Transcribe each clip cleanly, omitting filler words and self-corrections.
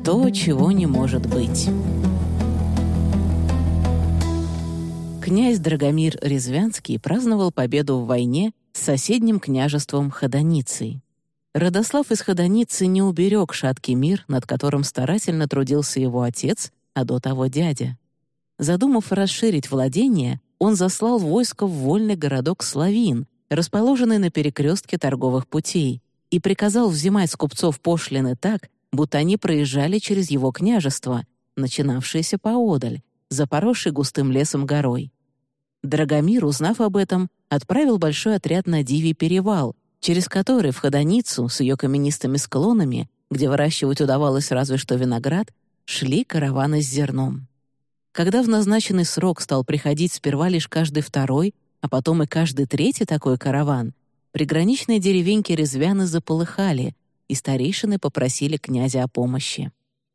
то, чего не может быть. Князь Драгомир Резвянский праздновал победу в войне с соседним княжеством Ходоницей. Родослав из Ходоницы не уберег шаткий мир, над которым старательно трудился его отец, а до того дядя. Задумав расширить владение, он заслал войско в вольный городок Славин, расположенный на перекрестке торговых путей, и приказал взимать с купцов пошлины так, будто они проезжали через его княжество, начинавшееся поодаль, за поросшей густым лесом горой. Драгомир, узнав об этом, отправил большой отряд на Дивий перевал, через который в Ходоницу с ее каменистыми склонами, где выращивать удавалось разве что виноград, шли караваны с зерном. Когда в назначенный срок стал приходить сперва лишь каждый второй, а потом и каждый третий такой караван, приграничные деревеньки Резвяны заполыхали, и старейшины попросили князя о помощи.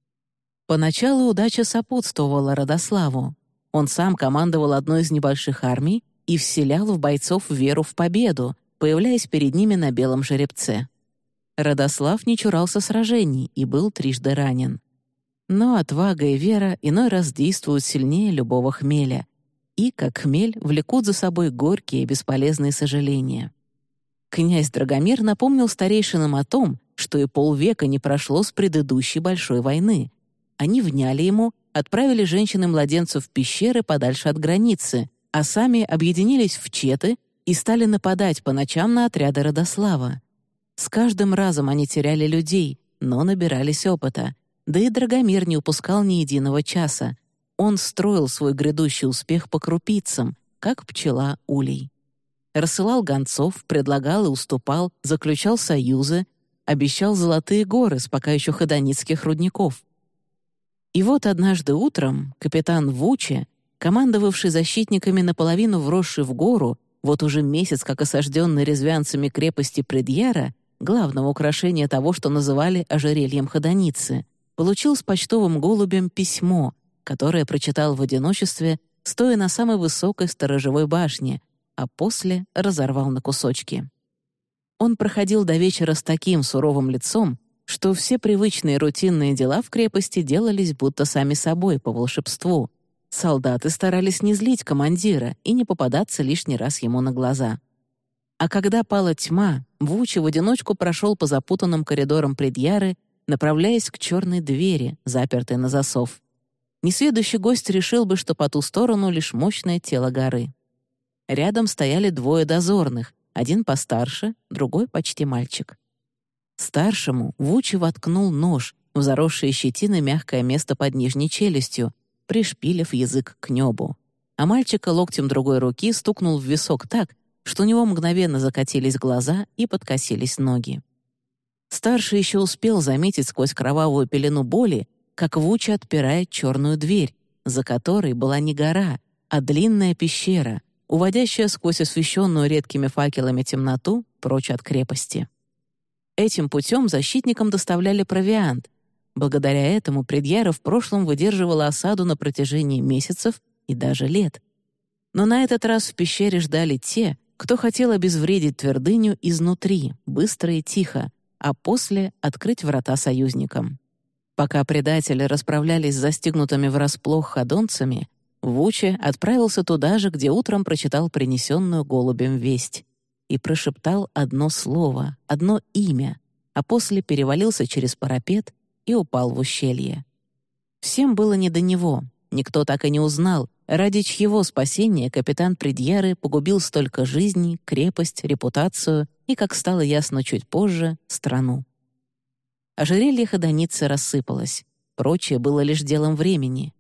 Поначалу удача сопутствовала Родославу. Он сам командовал одной из небольших армий и вселял в бойцов веру в победу, появляясь перед ними на белом жеребце. Родослав не чурался сражений и был трижды ранен. Но отвага и вера иной раз действуют сильнее любого хмеля, и, как хмель, влекут за собой горькие и бесполезные сожаления. Князь Драгомир напомнил старейшинам о том, что и полвека не прошло с предыдущей большой войны. Они вняли ему, отправили женщин и младенцев в пещеры подальше от границы, а сами объединились в четы и стали нападать по ночам на отряды Родослава. С каждым разом они теряли людей, но набирались опыта. Да и Драгомир не упускал ни единого часа. Он строил свой грядущий успех по крупицам, как пчела улей. Рассылал гонцов, предлагал и уступал, заключал союзы, обещал золотые горы с пока еще ходоницких рудников. И вот однажды утром капитан Вуче, командовавший защитниками наполовину вросший в гору, вот уже месяц как осажденный резвянцами крепости Предъяра, главного украшения того, что называли ожерельем Ходоницы, получил с почтовым голубем письмо, которое прочитал в одиночестве, стоя на самой высокой сторожевой башне, а после разорвал на кусочки. Он проходил до вечера с таким суровым лицом, что все привычные рутинные дела в крепости делались будто сами собой по волшебству. Солдаты старались не злить командира и не попадаться лишний раз ему на глаза. А когда пала тьма, Вуче в одиночку прошел по запутанным коридорам Предъяры, направляясь к черной двери, запертой на засов. Несведущий гость решил бы, что по ту сторону лишь мощное тело горы. Рядом стояли двое дозорных, один постарше, другой почти мальчик. Старшему Вуче воткнул нож в заросшее щетиной мягкое место под нижней челюстью, пришпилив язык к небу, а мальчика локтем другой руки стукнул в висок так, что у него мгновенно закатились глаза и подкосились ноги. Старший еще успел заметить сквозь кровавую пелену боли, как Вуче отпирает черную дверь, за которой была не гора, а длинная пещера, уводящая сквозь освещенную редкими факелами темноту прочь от крепости. Этим путем защитникам доставляли провиант. Благодаря этому Предъяра в прошлом выдерживала осаду на протяжении месяцев и даже лет. Но на этот раз в пещере ждали те, кто хотел обезвредить твердыню изнутри, быстро и тихо, а после открыть врата союзникам. Пока предатели расправлялись с застигнутыми врасплох ходонцами, Вуче отправился туда же, где утром прочитал принесенную голубем весть, и прошептал одно слово, одно имя, а после перевалился через парапет и упал в ущелье. Всем было не до него, никто так и не узнал, ради чьего спасения капитан Предъяры погубил столько жизней, крепость, репутацию и, как стало ясно чуть позже, страну. Ожерелье Ходоницы рассыпалось, прочее было лишь делом времени.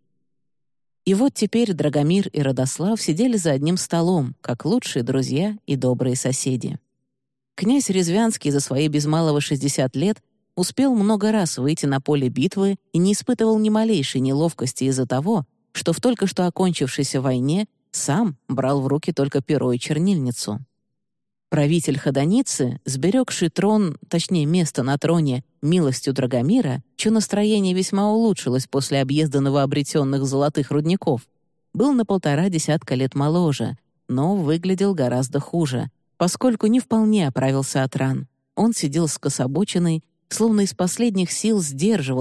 И вот теперь Драгомир и Родослав сидели за одним столом, как лучшие друзья и добрые соседи. Князь Резвянский за свои без малого 60 лет успел много раз выйти на поле битвы и не испытывал ни малейшей неловкости из-за того, что в только что окончившейся войне сам брал в руки только перо и чернильницу. Правитель Ходоницы, сберегший трон, точнее место на троне, милостью Драгомира, чье настроение весьма улучшилось после объезда новообретенных золотых рудников, был на 1,5 десятка лет моложе, но выглядел гораздо хуже, поскольку не вполне оправился от ран. Он сидел скособоченный, словно из последних сил сдерживался,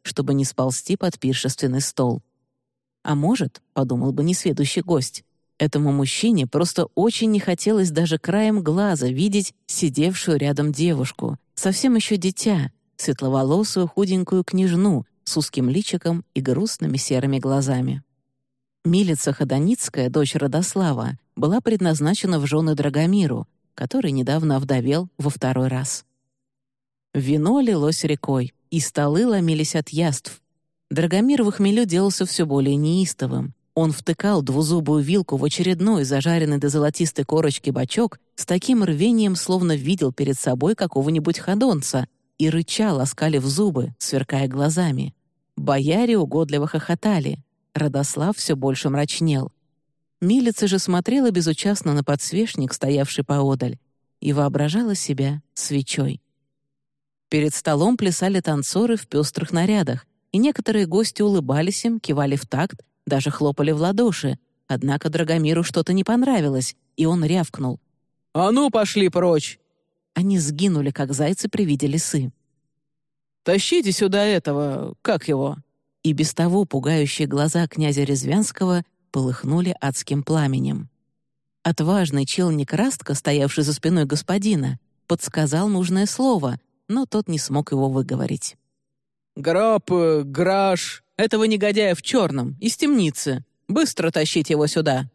чтобы не сползти под пиршественный стол. А может, подумал бы несведущий гость, этому мужчине просто очень не хотелось даже краем глаза видеть сидевшую рядом девушку, совсем еще дитя, светловолосую худенькую княжну с узким личиком и грустными серыми глазами. Милица Ходоницкая, дочь Родослава, была предназначена в жены Драгомиру, который недавно овдовел во второй раз. Вино лилось рекой, и столы ломились от яств. Драгомир в хмелю делался все более неистовым. Он втыкал двузубую вилку в очередной зажаренный до золотистой корочки бочок с таким рвением, словно видел перед собой какого-нибудь ходонца, и рычал, оскалив зубы, сверкая глазами. Бояре угодливо хохотали. Родослав все больше мрачнел. Милица же смотрела безучастно на подсвечник, стоявший поодаль, и воображала себя свечой. Перед столом плясали танцоры в пестрых нарядах, и некоторые гости улыбались им, кивали в такт, даже хлопали в ладоши. Однако Драгомиру что-то не понравилось, и он рявкнул. «А ну, пошли прочь!» Они сгинули, как зайцы при виде лисы. «Тащите сюда этого, как его?» И без того пугающие глаза князя Резвянского полыхнули адским пламенем. Отважный челник Растка, стоявший за спиной господина, подсказал нужное слово, но тот не смог его выговорить. Граш, этого негодяя в черном, из темницы. Быстро тащить его сюда!»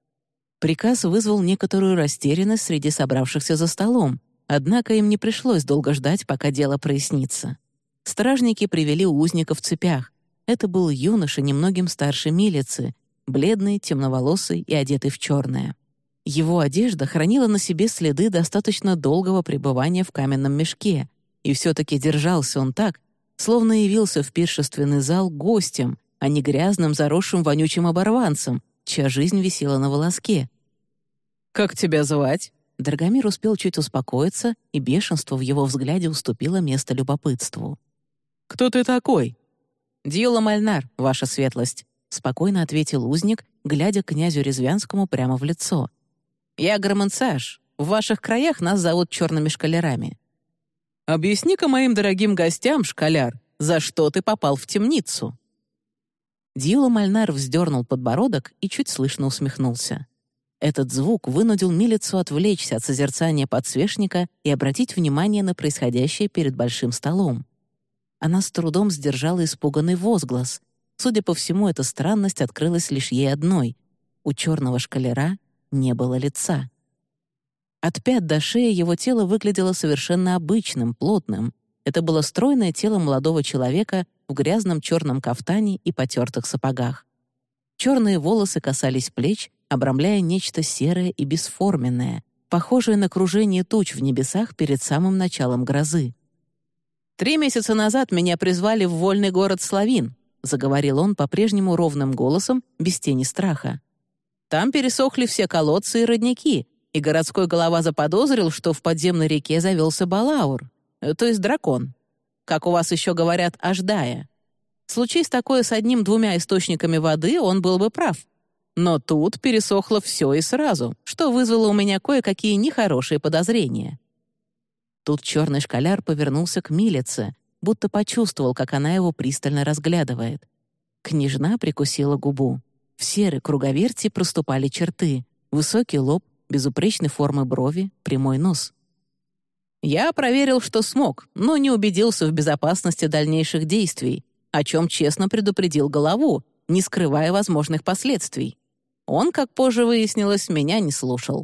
Приказ вызвал некоторую растерянность среди собравшихся за столом, однако им не пришлось долго ждать, пока дело прояснится. Стражники привели узника в цепях. Это был юноша, немногим старше милицы, бледный, темноволосый и одетый в черное. Его одежда хранила на себе следы достаточно долгого пребывания в каменном мешке, и все-таки держался он так, словно явился в пиршественный зал гостем, а не грязным, заросшим вонючим оборванцем, чья жизнь висела на волоске. «Как тебя звать?» Драгомир успел чуть успокоиться, и бешенство в его взгляде уступило место любопытству. «Кто ты такой?» «Дьюла Мальнар, ваша светлость», — спокойно ответил узник, глядя князю Резвянскому прямо в лицо. «Я Громансаж. В ваших краях нас зовут черными шкалерами». «Объясни-ка моим дорогим гостям, шкаляр, за что ты попал в темницу?» Дьюла Мальнар вздернул подбородок и чуть слышно усмехнулся. Этот звук вынудил милицу отвлечься от созерцания подсвечника и обратить внимание на происходящее перед большим столом. Она с трудом сдержала испуганный возглас. Судя по всему, эта странность открылась лишь ей одной. У черного шкалера не было лица. От пят до шеи его тело выглядело совершенно обычным, плотным. Это было стройное тело молодого человека в грязном черном кафтане и потертых сапогах. Черные волосы касались плеч, обрамляя нечто серое и бесформенное, похожее на кружение туч в небесах перед самым началом грозы. 3 месяца назад меня призвали в вольный город Славин», — заговорил он по-прежнему ровным голосом, без тени страха. «Там пересохли все колодцы и родники, и городской голова заподозрил, что в подземной реке завелся Балаур, то есть дракон. Как у вас еще говорят, Аждая. Случись такое с 1-2 источниками воды, он был бы прав. Но тут пересохло все и сразу, что вызвало у меня кое-какие нехорошие подозрения». Тут черный шкаляр повернулся к милице, будто почувствовал, как она его пристально разглядывает. Княжна прикусила губу. В серой круговерти проступали черты: высокий лоб, безупречной формы брови, прямой нос. «Я проверил, что смог, но не убедился в безопасности дальнейших действий, о чем честно предупредил Голову, не скрывая возможных последствий. Он, как позже выяснилось, меня не слушал».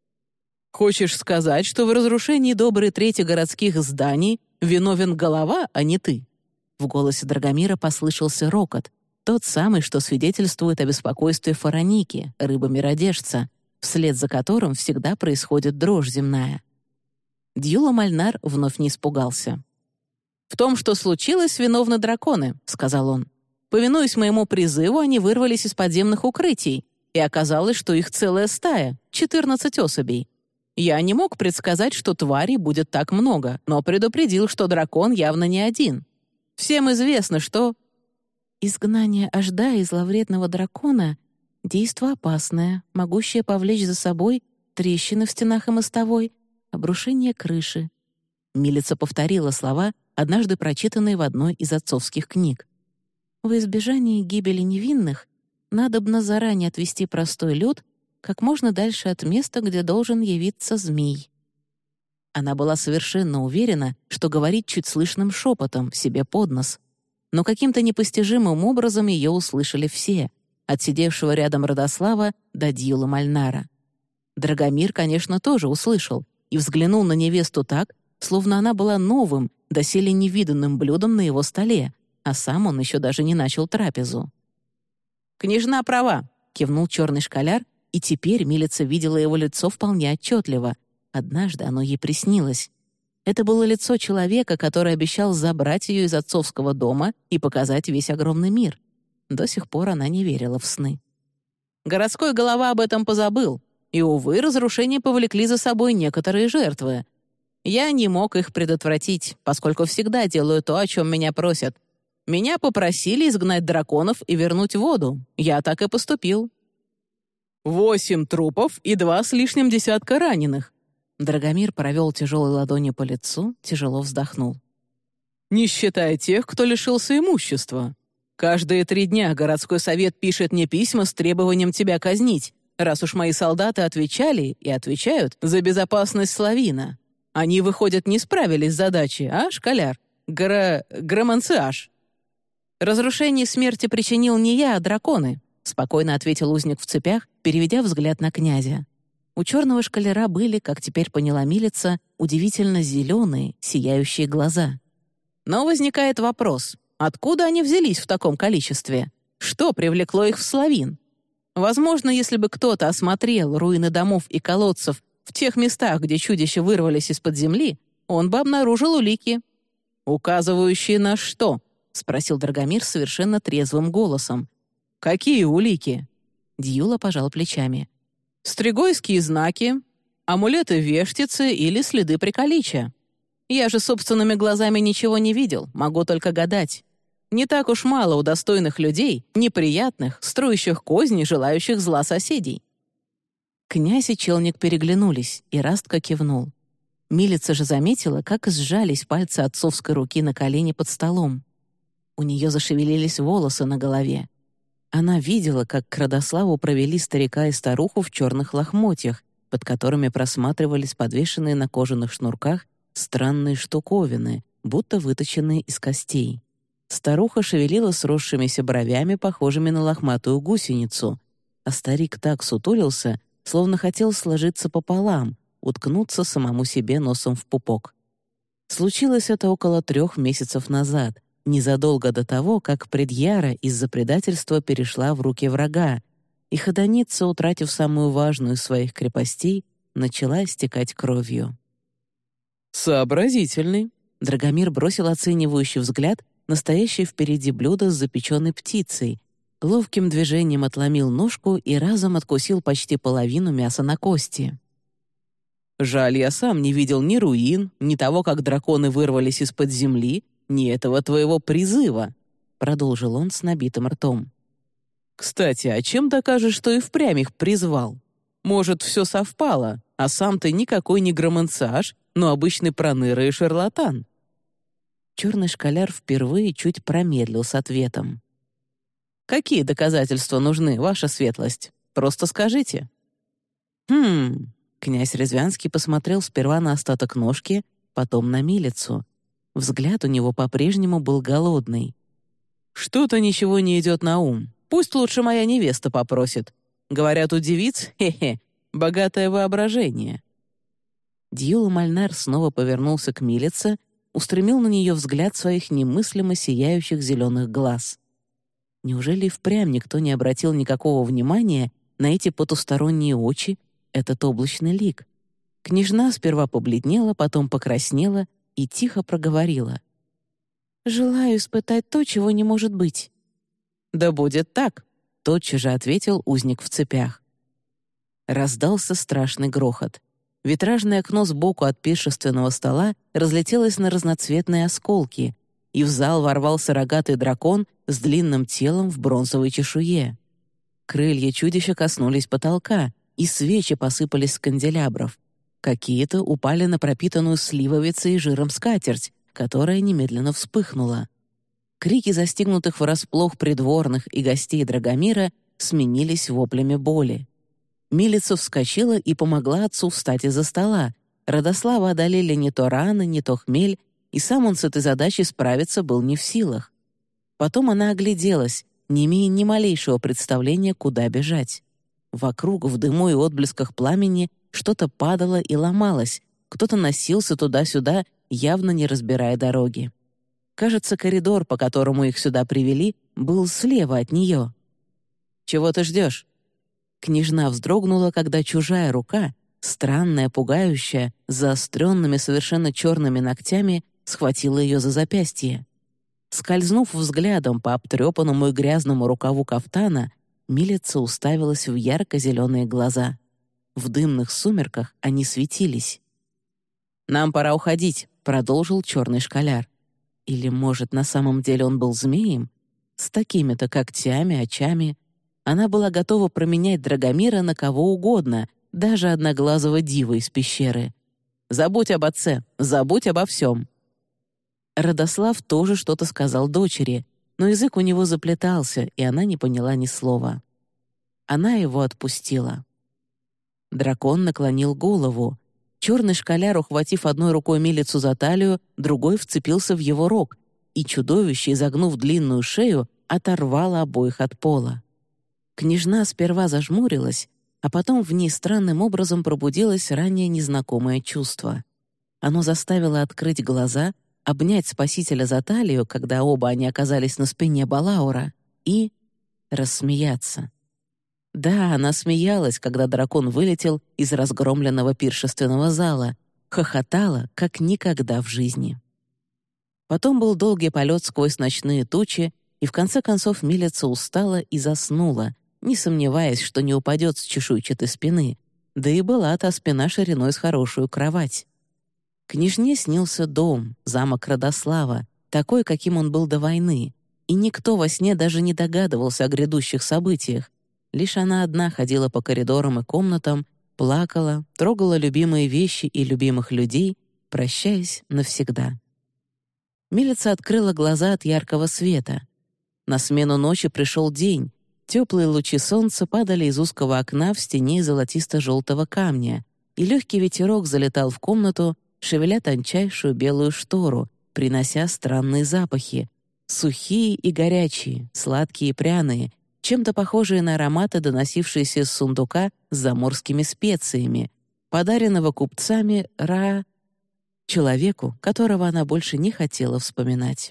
«Хочешь сказать, что в разрушении доброй трети городских зданий виновен Голова, а не ты?» В голосе Драгомира послышался рокот, тот самый, что свидетельствует о беспокойстве Фароники, рыбы-миродержца, вслед за которым всегда происходит дрожь земная. Дьюла Мальнар вновь не испугался. «В том, что случилось, виновны драконы», — сказал он. «Повинуясь моему призыву, они вырвались из подземных укрытий, и оказалось, что их целая стая, 14 особей. Я не мог предсказать, что тварей будет так много, но предупредил, что дракон явно не один. Всем известно, что...» «Изгнание Аждая из зловредного дракона — действо опасное, могущее повлечь за собой трещины в стенах и мостовой, обрушение крыши». Милица повторила слова, однажды прочитанной в одной из отцовских книг. «Во избежание гибели невинных надобно заранее отвести простой люд как можно дальше от места, где должен явиться змей». Она была совершенно уверена, что говорит чуть слышным шепотом себе под нос. Но каким-то непостижимым образом ее услышали все, от сидевшего рядом Радослава до Дьюла Мальнара. Драгомир, конечно, тоже услышал и взглянул на невесту так, словно она была новым, доселе невиданным блюдом на его столе, а сам он еще даже не начал трапезу. «Княжна права», — кивнул черный школяр, и теперь Милица видела его лицо вполне отчетливо. Однажды оно ей приснилось. Это было лицо человека, который обещал забрать ее из отцовского дома и показать весь огромный мир. До сих пор она не верила в сны. Городской голова об этом позабыл, и, увы, разрушения повлекли за собой некоторые жертвы. Я не мог их предотвратить, поскольку всегда делаю то, о чем меня просят. Меня попросили изгнать драконов и вернуть воду. Я так и поступил. 8 трупов и 2 с лишним десятка раненых. Драгомир провел тяжелой ладонью по лицу, тяжело вздохнул. «Не считая тех, кто лишился имущества. Каждые 3 дня городской совет пишет мне письма с требованием тебя казнить, раз уж мои солдаты отвечали и отвечают за безопасность Славина. Они, выходят, не справились с задачей, а, школяр? Громанциаж». «Разрушение смерти причинил не я, а драконы», — спокойно ответил узник в цепях, переведя взгляд на князя. У черного школяра были, как теперь поняла Милица, удивительно зеленые, сияющие глаза. Но возникает вопрос, откуда они взялись в таком количестве? Что привлекло их в Славин? Возможно, если бы кто-то осмотрел руины домов и колодцев в тех местах, где чудища вырвались из-под земли, он бы обнаружил улики. «Указывающие на что?» — спросил Драгомир совершенно трезвым голосом. «Какие улики?» Дьюла пожал плечами. «Стригойские знаки, амулеты-вештицы или следы приколичия. Я же собственными глазами ничего не видел, могу только гадать. Не так уж мало у достойных людей, неприятных, строящих козни, желающих зла соседей». Князь и челник переглянулись, и Растка кивнул. Милица же заметила, как сжались пальцы отцовской руки на колени под столом. У нее зашевелились волосы на голове. Она видела, как к Радославу провели старика и старуху в черных лохмотьях, под которыми просматривались подвешенные на кожаных шнурках странные штуковины, будто выточенные из костей. Старуха шевелила сросшимися бровями, похожими на лохматую гусеницу, а старик так сутулился, словно хотел сложиться пополам, уткнуться самому себе носом в пупок. Случилось это около 3 месяцев назад, незадолго до того, как Предьяра из-за предательства перешла в руки врага, и ходоница, утратив самую важную из своих крепостей, начала истекать кровью. «Сообразительный», — Драгомир бросил оценивающий взгляд на стоящее впереди блюдо с запеченной птицей, ловким движением отломил ножку и разом откусил почти половину мяса на кости. «Жаль, я сам не видел ни руин, ни того, как драконы вырвались из-под земли, ни этого твоего призыва», — продолжил он с набитым ртом. «Кстати, а чем докажешь, что и впрямь их призвал? Может, все совпало, а сам ты никакой не громанциаж, но обычный проныра и шарлатан?» Черный школяр впервые чуть промедлил с ответом. «Какие доказательства нужны, ваша светлость? Просто скажите». Князь Резвянский посмотрел сперва на остаток ножки, потом на Милицу. Взгляд у него по-прежнему был голодный. «Что-то ничего не идет на ум. Пусть лучше моя невеста попросит. Говорят, у девиц, богатое воображение». Дьюл Мальнар снова повернулся к Милице, устремил на нее взгляд своих немыслимо сияющих зеленых глаз. Неужели впрямь никто не обратил никакого внимания на эти потусторонние очи, этот облачный лик? Княжна сперва побледнела, потом покраснела и тихо проговорила. «Желаю испытать то, чего не может быть». «Да будет так», — тотчас же ответил узник в цепях. Раздался страшный грохот. Витражное окно сбоку от пиршественного стола разлетелось на разноцветные осколки, и в зал ворвался рогатый дракон с длинным телом в бронзовой чешуе. Крылья чудища коснулись потолка, и свечи посыпались с канделябров. Какие-то упали на пропитанную сливовицей и жиром скатерть, которая немедленно вспыхнула. Крики застигнутых врасплох придворных и гостей Драгомира сменились воплями боли. Милица вскочила и помогла отцу встать из-за стола. Радослава одолели не то раны, не то хмель, и сам он с этой задачей справиться был не в силах. Потом она огляделась, не имея ни малейшего представления, куда бежать. Вокруг, в дыму и отблесках пламени, что-то падало и ломалось, кто-то носился туда-сюда, явно не разбирая дороги. Кажется, коридор, по которому их сюда привели, был слева от нее. «Чего ты ждешь?» Княжна вздрогнула, когда чужая рука, странная, пугающая, с заостренными совершенно черными ногтями, схватила ее за запястье. Скользнув взглядом по обтрепанному и грязному рукаву кафтана, Милица уставилась в ярко-зеленые глаза. В дымных сумерках они светились. «Нам пора уходить», — продолжил черный школяр. Или, может, на самом деле он был змеем? С такими-то когтями, очами. Она была готова променять Драгомира на кого угодно, даже одноглазого дива из пещеры. «Забудь об отце, забудь обо всем». Радослав тоже что-то сказал дочери, но язык у него заплетался, и она не поняла ни слова. Она его отпустила. Дракон наклонил голову. Черный школяр, ухватив одной рукой Милицу за талию, другой вцепился в его рог, и чудовище, изогнув длинную шею, оторвало обоих от пола. Княжна сперва зажмурилась, а потом в ней странным образом пробудилось ранее незнакомое чувство. Оно заставило открыть глаза, обнять спасителя за талию, когда оба они оказались на спине Балаура, и рассмеяться. Да, она смеялась, когда дракон вылетел из разгромленного пиршественного зала, хохотала, как никогда в жизни. Потом был долгий полет сквозь ночные тучи, и в конце концов Милица устала и заснула, не сомневаясь, что не упадет с чешуйчатой спины, да и была та спина шириной с хорошую кровать. Княжне снился дом, замок Радослава, такой, каким он был до войны, и никто во сне даже не догадывался о грядущих событиях. Лишь она одна ходила по коридорам и комнатам, плакала, трогала любимые вещи и любимых людей, прощаясь навсегда. Милица открыла глаза от яркого света. На смену ночи пришел день. Теплые лучи солнца падали из узкого окна в стене из золотисто-желтого камня, и легкий ветерок залетал в комнату, шевеля тончайшую белую штору, принося странные запахи, сухие и горячие, сладкие и пряные, чем-то похожие на ароматы, доносившиеся из сундука с заморскими специями, подаренного купцами человеку, которого она больше не хотела вспоминать.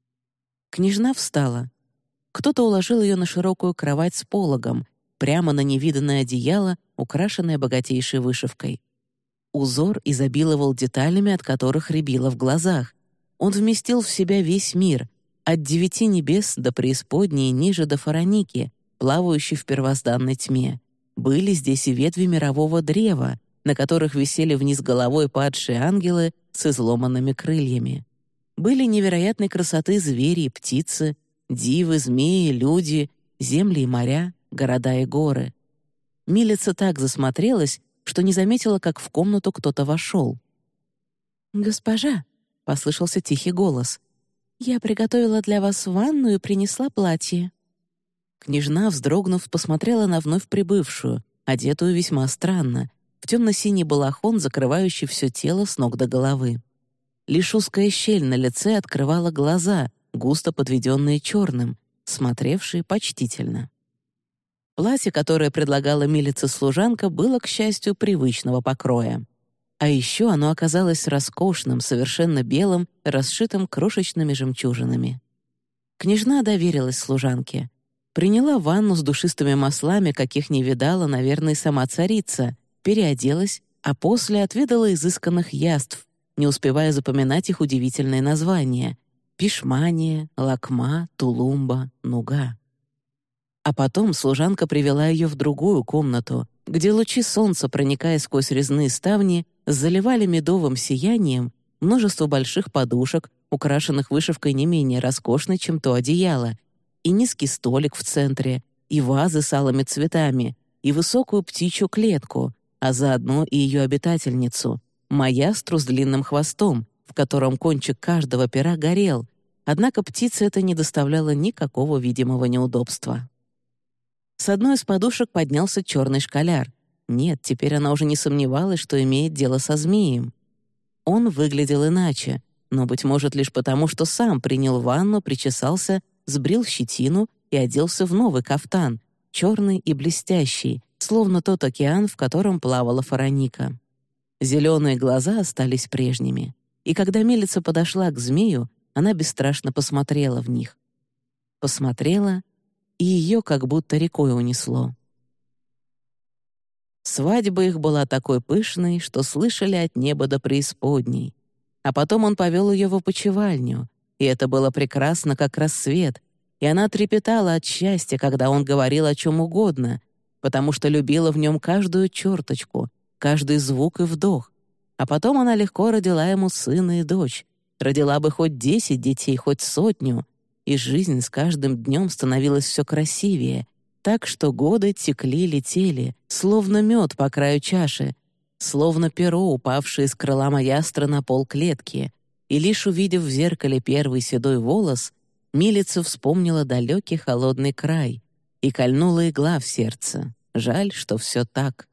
Княжна встала. Кто-то уложил ее на широкую кровать с пологом, прямо на невиданное одеяло, украшенное богатейшей вышивкой. Узор изобиловал деталями, от которых рябило в глазах. Он вместил в себя весь мир, от 9 небес до преисподней и ниже до Фароники, плавающей в первозданной тьме. Были здесь и ветви мирового древа, на которых висели вниз головой падшие ангелы с изломанными крыльями. Были невероятной красоты звери и птицы, дивы, змеи, люди, земли и моря, города и горы. Милица так засмотрелась, что не заметила, как в комнату кто-то вошел. «Госпожа», — послышался тихий голос, — «я приготовила для вас ванну и принесла платье». Княжна, вздрогнув, посмотрела на вновь прибывшую, одетую весьма странно, в темно-синий балахон, закрывающий все тело с ног до головы. Лишь узкая щель на лице открывала глаза, густо подведенные черным, смотревшие почтительно. Платье, которое предлагала Милице служанка, было, к счастью, привычного покроя. А еще оно оказалось роскошным, совершенно белым, расшитым крошечными жемчужинами. Княжна доверилась служанке. Приняла ванну с душистыми маслами, каких не видала, наверное, и сама царица, переоделась, а после отведала изысканных яств, не успевая запоминать их удивительные названия — пишмания, лакма, тулумба, нуга. А потом служанка привела ее в другую комнату, где лучи солнца, проникая сквозь резные ставни, заливали медовым сиянием множество больших подушек, украшенных вышивкой не менее роскошной, чем то одеяло, и низкий столик в центре, и вазы с алыми цветами, и высокую птичью клетку, а заодно и ее обитательницу, маястру с длинным хвостом, в котором кончик каждого пера горел, однако птице это не доставляло никакого видимого неудобства. С одной из подушек поднялся черный школяр. Нет, теперь она уже не сомневалась, что имеет дело со змеем. Он выглядел иначе, но, быть может, лишь потому, что сам принял ванну, причесался, сбрил щетину и оделся в новый кафтан, черный и блестящий, словно тот океан, в котором плавала Фароника. Зеленые глаза остались прежними, и когда Милица подошла к змею, она бесстрашно посмотрела в них. Посмотрела, и ее как будто рекой унесло. Свадьба их была такой пышной, что слышали от неба до преисподней. А потом он повел ее в опочивальню, и это было прекрасно, как рассвет, и она трепетала от счастья, когда он говорил о чем угодно, потому что любила в нем каждую черточку, каждый звук и вдох. А потом она легко родила ему сына и дочь, родила бы хоть 10 детей, хоть 100, и жизнь с каждым днем становилась все красивее, так что годы текли, летели, словно мед по краю чаши, словно перо, упавшее с крыла маястра на пол клетки, и лишь увидев в зеркале первый седой волос, Милица вспомнила далекий холодный край и кольнула игла в сердце. Жаль, что все так.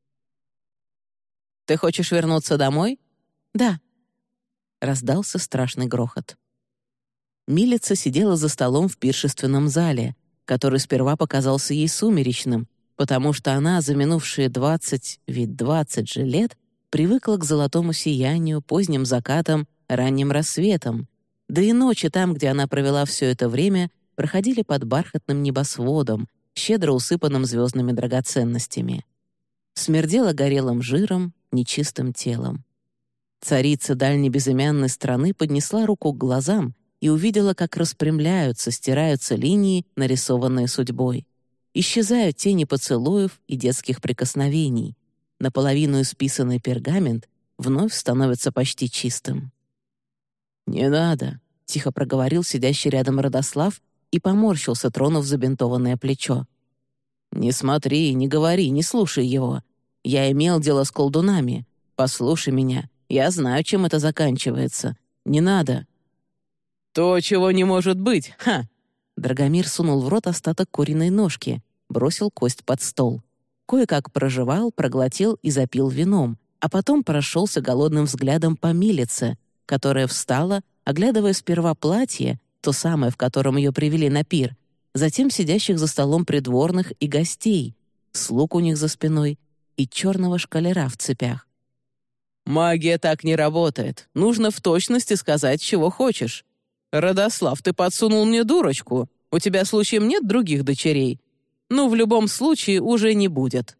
«Ты хочешь вернуться домой?» «Да». Раздался страшный грохот. Милица сидела за столом в пиршественном зале, который сперва показался ей сумеречным, потому что она за минувшие 20 же лет привыкла к золотому сиянию, поздним закатам, ранним рассветам, да и ночи там, где она провела все это время, проходили под бархатным небосводом, щедро усыпанным звездными драгоценностями. Смердело горелым жиром, нечистым телом. Царица дальней безымянной страны поднесла руку к глазам и увидела, как распрямляются, стираются линии, нарисованные судьбой. Исчезают тени поцелуев и детских прикосновений. Наполовину исписанный пергамент вновь становится почти чистым. «Не надо», — тихо проговорил сидящий рядом Родослав и поморщился, тронув забинтованное плечо. «Не смотри, не говори, не слушай его. Я имел дело с колдунами. Послушай меня, я знаю, чем это заканчивается. Не надо». «То, чего не может быть, ха!» Драгомир сунул в рот остаток куриной ножки, бросил кость под стол. Кое-как прожевал, проглотил и запил вином, а потом прошелся голодным взглядом по Милице, которая встала, оглядывая сперва платье, то самое, в котором ее привели на пир, затем сидящих за столом придворных и гостей, слуг у них за спиной и черного шкалера в цепях. «Магия так не работает. Нужно в точности сказать, чего хочешь. Родослав, ты подсунул мне дурочку. У тебя, случаем, нет других дочерей? Ну, в любом случае, уже не будет».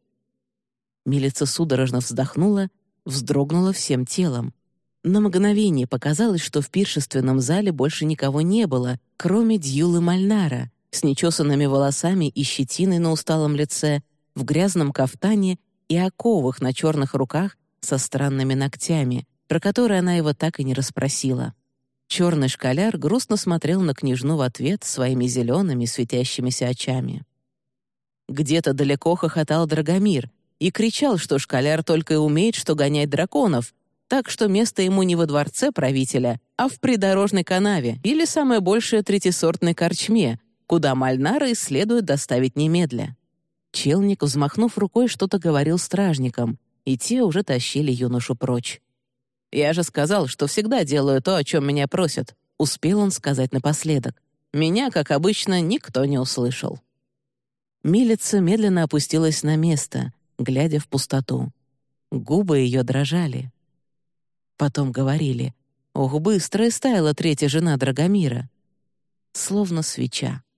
Милица судорожно вздохнула, вздрогнула всем телом. На мгновение показалось, что в пиршественном зале больше никого не было, кроме Дьюлы Мальнара, с нечесанными волосами и щетиной на усталом лице, в грязном кафтане и оковах на черных руках со странными ногтями, про которые она его так и не расспросила. Черный школяр грустно смотрел на княжну в ответ своими зелеными светящимися очами. Где-то далеко хохотал Драгомир и кричал, что школяр только и умеет, что гонять драконов, так что место ему не во дворце правителя, а в придорожной канаве или самое большее третисортной корчме, куда Мальнара и следует доставить немедля. Челник, взмахнув рукой, что-то говорил стражникам, и те уже тащили юношу прочь. «Я же сказал, что всегда делаю то, о чем меня просят», — успел он сказать напоследок. Меня, как обычно, никто не услышал. Милица медленно опустилась на место, глядя в пустоту. Губы ее дрожали. Потом говорили: «Ох, быстро истаяла третья жена Драгомира». Словно свеча.